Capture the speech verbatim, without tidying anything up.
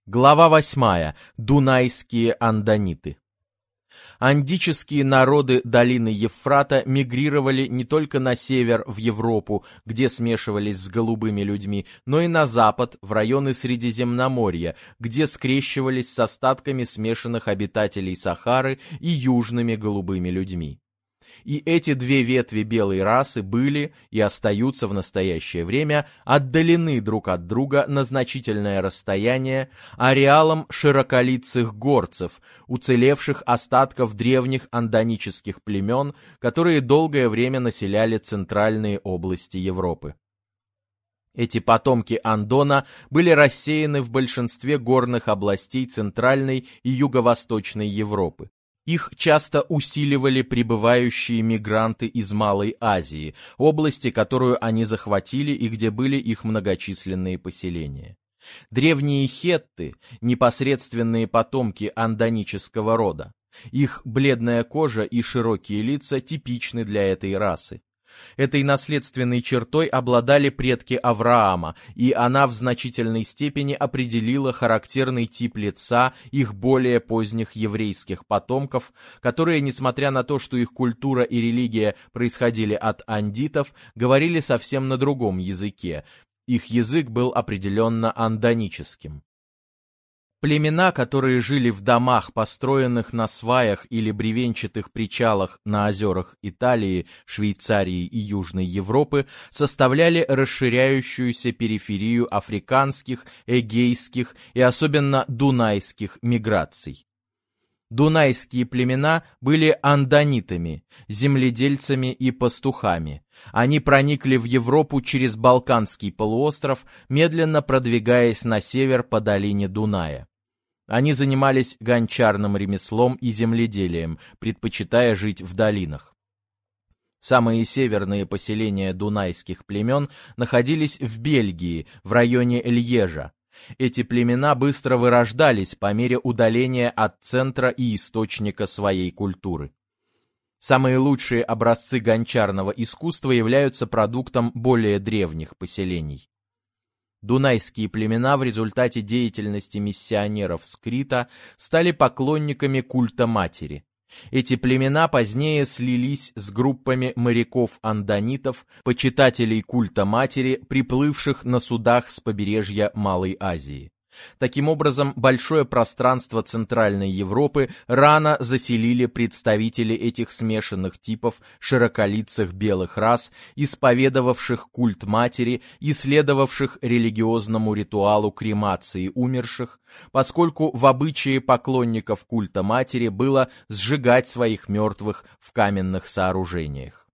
Глава восьмая. Дунайские андониты. Андические народы долины Евфрата мигрировали не только на север, в Европу, где смешивались с голубыми людьми, но и на запад, в районы Средиземноморья, где скрещивались с остатками смешанных обитателей Сахары и южными голубыми людьми. И эти две ветви белой расы были и остаются в настоящее время отдалены друг от друга на значительное расстояние ареалом широколицых горцев, уцелевших остатков древних андонических племен, которые долгое время населяли центральные области Европы. Эти потомки Андона были рассеяны в большинстве горных областей Центральной и Юго-Восточной Европы. Их часто усиливали прибывающие мигранты из Малой Азии, области, которую они захватили и где были их многочисленные поселения. Древние хетты – непосредственные потомки андонического рода. Их бледная кожа и широкие лица типичны для этой расы. Этой наследственной чертой обладали предки Авраама, и она в значительной степени определила характерный тип лица их более поздних еврейских потомков, которые, несмотря на то, что их культура и религия происходили от андитов, говорили совсем на другом языке. Их язык был определенно андоническим. Племена, которые жили в домах, построенных на сваях или бревенчатых причалах на озерах Италии, Швейцарии и Южной Европы, составляли расширяющуюся периферию африканских, эгейских и особенно дунайских миграций. Дунайские племена были андонитами, земледельцами и пастухами. Они проникли в Европу через Балканский полуостров, медленно продвигаясь на север по долине Дуная. Они занимались гончарным ремеслом и земледелием, предпочитая жить в долинах. Самые северные поселения дунайских племен находились в Бельгии, в районе Льежа. Эти племена быстро вырождались по мере удаления от центра и источника своей культуры. Самые лучшие образцы гончарного искусства являются продуктом более древних поселений. Дунайские племена в результате деятельности миссионеров с Крита стали поклонниками культа матери. Эти племена позднее слились с группами моряков-андонитов, почитателей культа матери, приплывших на судах с побережья Малой Азии. Таким образом, большое пространство Центральной Европы рано заселили представители этих смешанных типов широколицых белых рас, исповедовавших культ матери и следовавших религиозному ритуалу кремации умерших, поскольку в обычае поклонников культа матери было сжигать своих мертвых в каменных сооружениях.